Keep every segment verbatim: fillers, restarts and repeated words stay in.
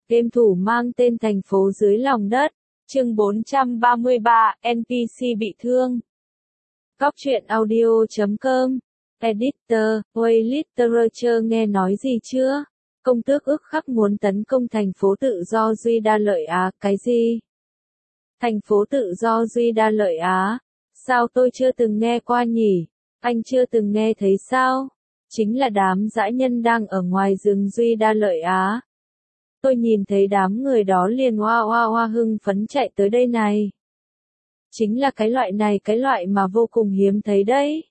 Game thủ mang tên thành phố dưới lòng đất. Chương bốn trăm ba mươi ba, en pê xê bị thương. Góc truyện audio chấm com. Editor, Way Literature nghe nói gì chưa? Công tước ức khắc muốn tấn công thành phố tự do Duy Đa Lợi Á, cái gì? Thành phố tự do Duy Đa Lợi Á? Sao tôi chưa từng nghe qua nhỉ? Anh chưa từng nghe thấy sao? Chính là đám dã nhân đang ở ngoài rừng Duy Đa Lợi Á. Tôi nhìn thấy đám người đó liền hoa hoa hoa hưng phấn chạy tới đây này. Chính là cái loại này, cái loại mà vô cùng hiếm thấy đấy.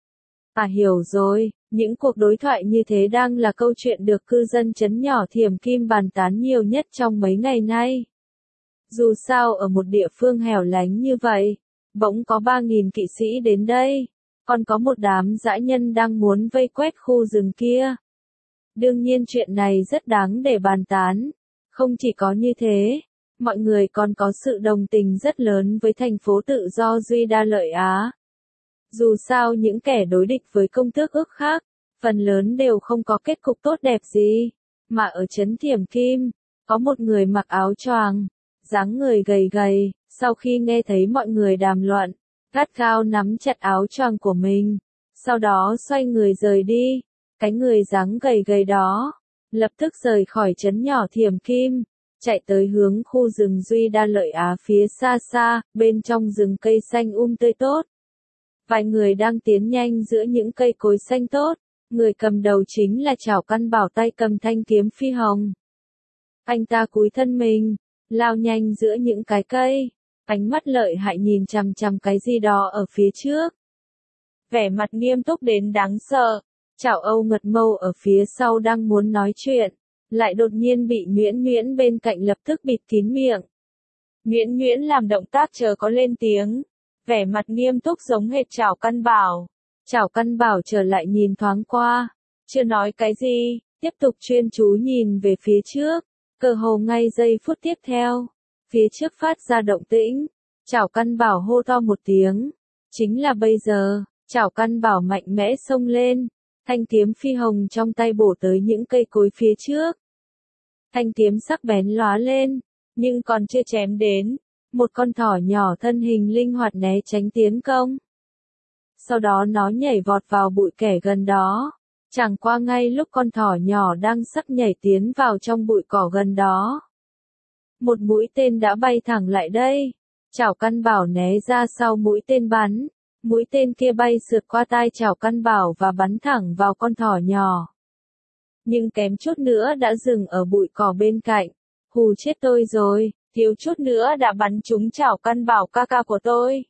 À hiểu rồi, những cuộc đối thoại như thế đang là câu chuyện được cư dân trấn nhỏ Thiểm Kim bàn tán nhiều nhất trong mấy ngày nay. Dù sao ở một địa phương hẻo lánh như vậy, bỗng có ba nghìn kỵ sĩ đến đây, còn có một đám dã nhân đang muốn vây quét khu rừng kia. Đương nhiên chuyện này rất đáng để bàn tán. Không chỉ có như thế, mọi người còn có sự đồng tình rất lớn với thành phố tự do Duy Đa Lợi Á. Dù sao những kẻ đối địch với công tước ức khác, phần lớn đều không có kết cục tốt đẹp gì. Mà ở trấn Thiểm Kim, có một người mặc áo choàng, dáng người gầy gầy, sau khi nghe thấy mọi người đàm luận, gắt gao nắm chặt áo choàng của mình, sau đó xoay người rời đi. Cái người dáng gầy gầy đó, lập tức rời khỏi trấn nhỏ Thiểm Kim, chạy tới hướng khu rừng Duy Đa Lợi Á phía xa xa, bên trong rừng cây xanh um tươi tốt. Vài người đang tiến nhanh giữa những cây cối xanh tốt, người cầm đầu chính là Trảo Căn Bảo tay cầm thanh kiếm phi hồng. Anh ta cúi thân mình, lao nhanh giữa những cái cây, ánh mắt lợi hại nhìn chằm chằm cái gì đó ở phía trước. Vẻ mặt nghiêm túc đến đáng sợ. Trảo Âu Ngật Mâu ở phía sau đang muốn nói chuyện, lại đột nhiên bị Nhuyễn Nhuyễn bên cạnh lập tức bịt kín miệng. Nhuyễn Nhuyễn làm động tác chờ có lên tiếng, vẻ mặt nghiêm túc giống hệt Trảo Căn Bảo. Trảo Căn Bảo trở lại nhìn thoáng qua, chưa nói cái gì, tiếp tục chuyên chú nhìn về phía trước, cơ hồ ngay giây phút tiếp theo, phía trước phát ra động tĩnh, Trảo Căn Bảo hô to một tiếng, chính là bây giờ. Trảo Căn Bảo mạnh mẽ xông lên. Thanh kiếm phi hồng trong tay bổ tới những cây cối phía trước. Thanh kiếm sắc bén lóa lên, nhưng còn chưa chém đến, một con thỏ nhỏ thân hình linh hoạt né tránh tiến công. Sau đó nó nhảy vọt vào bụi kẻ gần đó, chẳng qua ngay lúc con thỏ nhỏ đang sắp nhảy tiến vào trong bụi cỏ gần đó. Một mũi tên đã bay thẳng lại đây, Trảo Căn Bảo né ra sau mũi tên bắn. Mũi tên kia bay sượt qua tai Trảo Căn Bảo và bắn thẳng vào con thỏ nhỏ. Nhưng kém chút nữa đã dừng ở bụi cỏ bên cạnh. Hù chết tôi rồi, thiếu chút nữa đã bắn trúng Trảo Căn Bảo ca ca của tôi.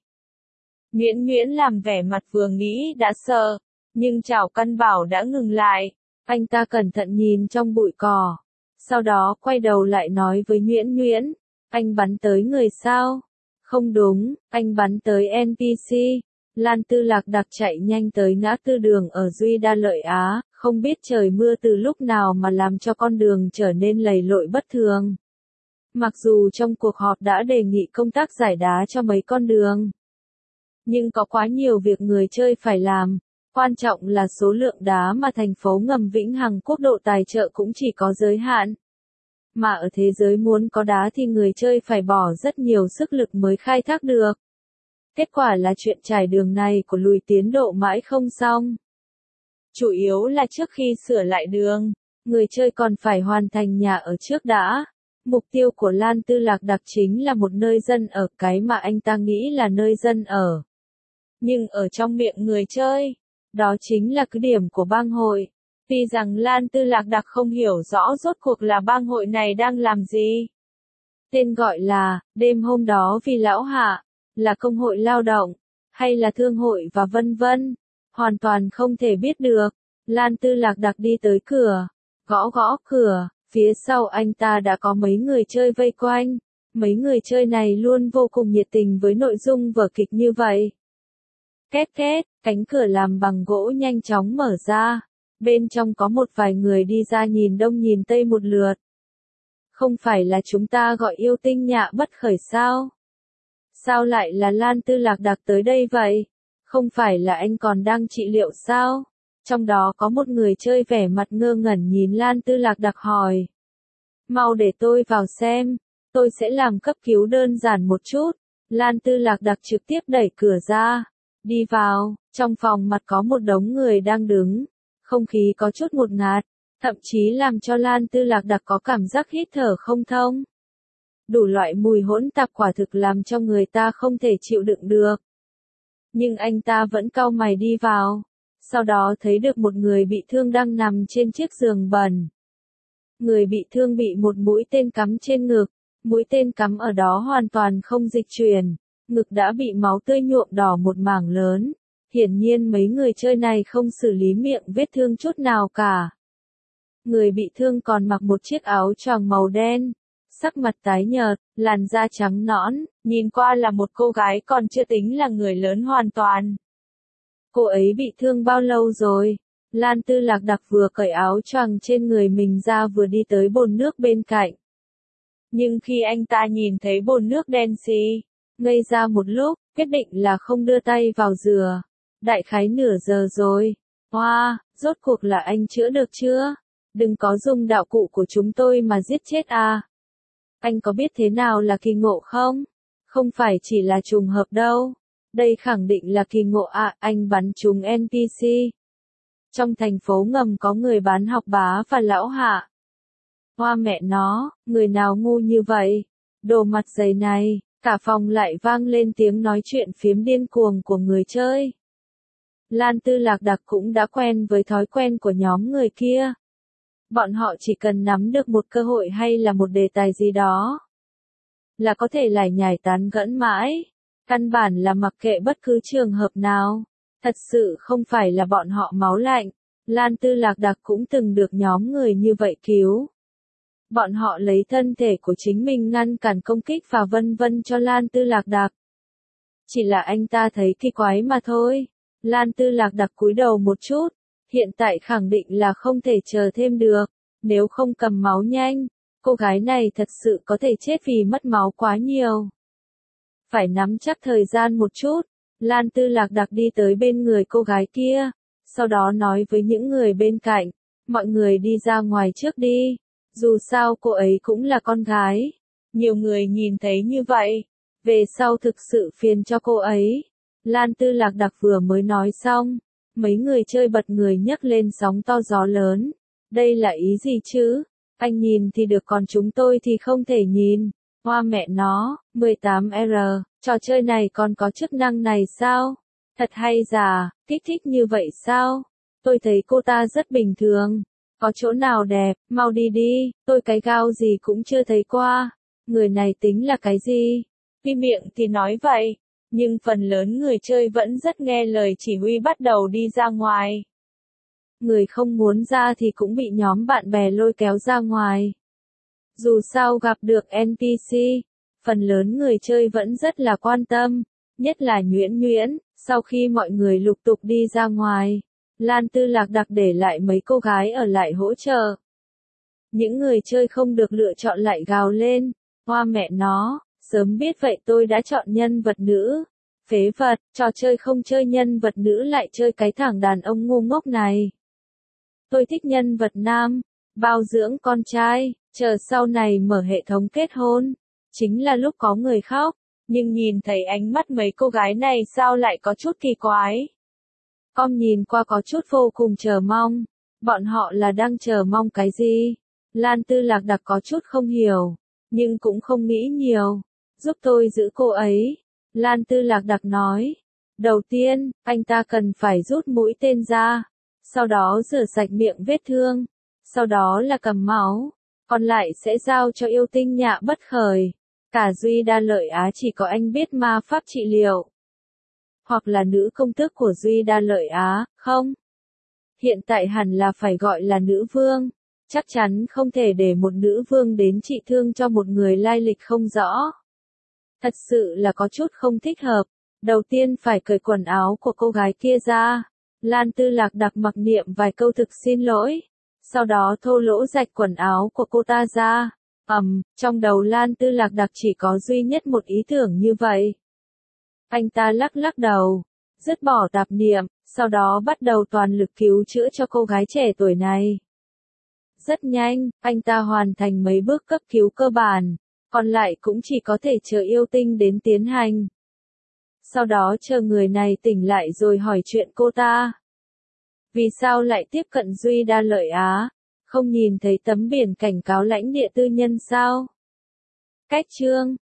Nhuyễn Nhuyễn làm vẻ mặt vừa nghĩ đã sợ, nhưng Trảo Căn Bảo đã ngừng lại. Anh ta cẩn thận nhìn trong bụi cỏ, sau đó quay đầu lại nói với Nhuyễn Nhuyễn, anh bắn tới người sao? Không đúng, anh bắn tới en pê xê. Lan Tư Lạc Đặc chạy nhanh tới ngã tư đường ở Duy Đa Lợi Á, không biết trời mưa từ lúc nào mà làm cho con đường trở nên lầy lội bất thường. Mặc dù trong cuộc họp đã đề nghị công tác giải đá cho mấy con đường, nhưng có quá nhiều việc người chơi phải làm, quan trọng là số lượng đá mà thành phố ngầm Vĩnh Hằng Quốc độ tài trợ cũng chỉ có giới hạn. Mà ở thế giới muốn có đá thì người chơi phải bỏ rất nhiều sức lực mới khai thác được. Kết quả là chuyện trải đường này của lùi tiến độ mãi không xong. Chủ yếu là trước khi sửa lại đường, người chơi còn phải hoàn thành nhà ở trước đã. Mục tiêu của Lan Tư Lạc Đặc chính là một nơi dân ở, cái mà anh ta nghĩ là nơi dân ở. Nhưng ở trong miệng người chơi, đó chính là cứ điểm của bang hội. Tuy rằng Lan Tư Lạc Đặc không hiểu rõ rốt cuộc là bang hội này đang làm gì. Tên gọi là, đêm hôm đó vì lão hạ. Là công hội lao động, hay là thương hội và vân vân, hoàn toàn không thể biết được. Lan Tư Lạc Đặc đi tới cửa, gõ gõ cửa, phía sau anh ta đã có mấy người chơi vây quanh. Mấy người chơi này luôn vô cùng nhiệt tình với nội dung vở kịch như vậy. Két két, cánh cửa làm bằng gỗ nhanh chóng mở ra, bên trong có một vài người đi ra nhìn đông nhìn tây một lượt. Không phải là chúng ta gọi yêu tinh nhạ bất khởi sao? Sao lại là Lan Tư Lạc Đặc tới đây vậy? Không phải là anh còn đang trị liệu sao? Trong đó có một người chơi vẻ mặt ngơ ngẩn nhìn Lan Tư Lạc Đặc hỏi. Mau để tôi vào xem, tôi sẽ làm cấp cứu đơn giản một chút. Lan Tư Lạc Đặc trực tiếp đẩy cửa ra, đi vào, trong phòng mặt có một đống người đang đứng, không khí có chút ngột ngạt, thậm chí làm cho Lan Tư Lạc Đặc có cảm giác hít thở không thông. Đủ loại mùi hỗn tạp quả thực làm cho người ta không thể chịu đựng được. Nhưng anh ta vẫn cau mày đi vào, sau đó thấy được một người bị thương đang nằm trên chiếc giường bẩn. Người bị thương bị một mũi tên cắm trên ngực, mũi tên cắm ở đó hoàn toàn không dịch chuyển, ngực đã bị máu tươi nhuộm đỏ một mảng lớn. Hiển nhiên mấy người chơi này không xử lý miệng vết thương chút nào cả. Người bị thương còn mặc một chiếc áo choàng màu đen, sắc mặt tái nhợt, làn da trắng nõn, nhìn qua là một cô gái còn chưa tính là người lớn hoàn toàn. Cô ấy bị thương bao lâu rồi? Lan Tư Lạc Đặc vừa cởi áo choàng trên người mình ra vừa đi tới bồn nước bên cạnh. Nhưng khi anh ta nhìn thấy bồn nước đen xì, ngây ra một lúc, quyết định là không đưa tay vào dừa. Đại khái nửa giờ rồi. Hoa, wow, rốt cuộc là anh chữa được chưa? Đừng có dùng đạo cụ của chúng tôi mà giết chết à. Anh có biết thế nào là kỳ ngộ không? Không phải chỉ là trùng hợp đâu. Đây khẳng định là kỳ ngộ à, anh bắn trúng en pê xê. Trong thành phố ngầm có người bán học bá và lão hạ. Hoa mẹ nó, người nào ngu như vậy? Đồ mặt dày này, cả phòng lại vang lên tiếng nói chuyện phiếm điên cuồng của người chơi. Lan Tư Lạc Đặc cũng đã quen với thói quen của nhóm người kia. Bọn họ chỉ cần nắm được một cơ hội hay là một đề tài gì đó, là có thể lải nhải tán gẫm mãi. Căn bản là mặc kệ bất cứ trường hợp nào. Thật sự không phải là bọn họ máu lạnh. Lan Tư Lạc Đặc cũng từng được nhóm người như vậy cứu. Bọn họ lấy thân thể của chính mình ngăn cản công kích và vân vân cho Lan Tư Lạc Đặc. Chỉ là anh ta thấy kỳ quái mà thôi. Lan Tư Lạc Đặc cúi đầu một chút. Hiện tại khẳng định là không thể chờ thêm được. Nếu không cầm máu nhanh, cô gái này thật sự có thể chết vì mất máu quá nhiều. Phải nắm chắc thời gian một chút. Lan Tư Lạc Đặc đi tới bên người cô gái kia. Sau đó nói với những người bên cạnh. Mọi người đi ra ngoài trước đi. Dù sao cô ấy cũng là con gái. Nhiều người nhìn thấy như vậy. Về sau thực sự phiền cho cô ấy. Lan Tư Lạc Đặc vừa mới nói xong. Mấy người chơi bật người nhấc lên sóng to gió lớn. Đây là ý gì chứ? Anh nhìn thì được còn chúng tôi thì không thể nhìn. Hoa mẹ nó, mười tám R, trò chơi này còn có chức năng này sao? Thật hay giả, kích thích như vậy sao? Tôi thấy cô ta rất bình thường. Có chỗ nào đẹp, mau đi đi, tôi cái gao gì cũng chưa thấy qua. Người này tính là cái gì? Vì miệng thì nói vậy, nhưng phần lớn người chơi vẫn rất nghe lời chỉ huy bắt đầu đi ra ngoài. Người không muốn ra thì cũng bị nhóm bạn bè lôi kéo ra ngoài. Dù sao gặp được en pê xê, phần lớn người chơi vẫn rất là quan tâm, nhất là Nhuyễn Nhuyễn. Sau khi mọi người lục tục đi ra ngoài, Lan Tư Lạc Đặc để lại mấy cô gái ở lại hỗ trợ. Những người chơi không được lựa chọn lại gào lên, hoa mẹ nó, sớm biết vậy tôi đã chọn nhân vật nữ. Phế vật, trò chơi không chơi nhân vật nữ lại chơi cái thằng đàn ông ngu ngốc này. Tôi thích nhân vật nam, bao dưỡng con trai, chờ sau này mở hệ thống kết hôn. Chính là lúc có người khóc, nhưng nhìn thấy ánh mắt mấy cô gái này sao lại có chút kỳ quái. Con nhìn qua có chút vô cùng chờ mong. Bọn họ là đang chờ mong cái gì? Lan Tư Lạc Đặc có chút không hiểu, nhưng cũng không nghĩ nhiều. Giúp tôi giữ cô ấy. Lan Tư Lạc Đặc nói. Đầu tiên, anh ta cần phải rút mũi tên ra. Sau đó rửa sạch miệng vết thương. Sau đó là cầm máu. Còn lại sẽ giao cho yêu tinh Nhạ Bất Khởi. Cả Duy Đa Lợi Á chỉ có anh biết ma pháp trị liệu. Hoặc là nữ công tước của Duy Đa Lợi Á, không? Hiện tại hẳn là phải gọi là nữ vương. Chắc chắn không thể để một nữ vương đến trị thương cho một người lai lịch không rõ. Thật sự là có chút không thích hợp. Đầu tiên phải cởi quần áo của cô gái kia ra. Lan Tư Lạc Đặc mặc niệm vài câu thực xin lỗi. Sau đó thô lỗ rạch quần áo của cô ta ra. Ầm, um, trong đầu Lan Tư Lạc Đặc chỉ có duy nhất một ý tưởng như vậy. Anh ta lắc lắc đầu, dứt bỏ tạp niệm, sau đó bắt đầu toàn lực cứu chữa cho cô gái trẻ tuổi này. Rất nhanh, anh ta hoàn thành mấy bước cấp cứu cơ bản, còn lại cũng chỉ có thể chờ yêu tinh đến tiến hành. Sau đó chờ người này tỉnh lại rồi hỏi chuyện cô ta. Vì sao lại tiếp cận Duy Đa Lợi Á? Không nhìn thấy tấm biển cảnh cáo lãnh địa tư nhân sao? Cách chương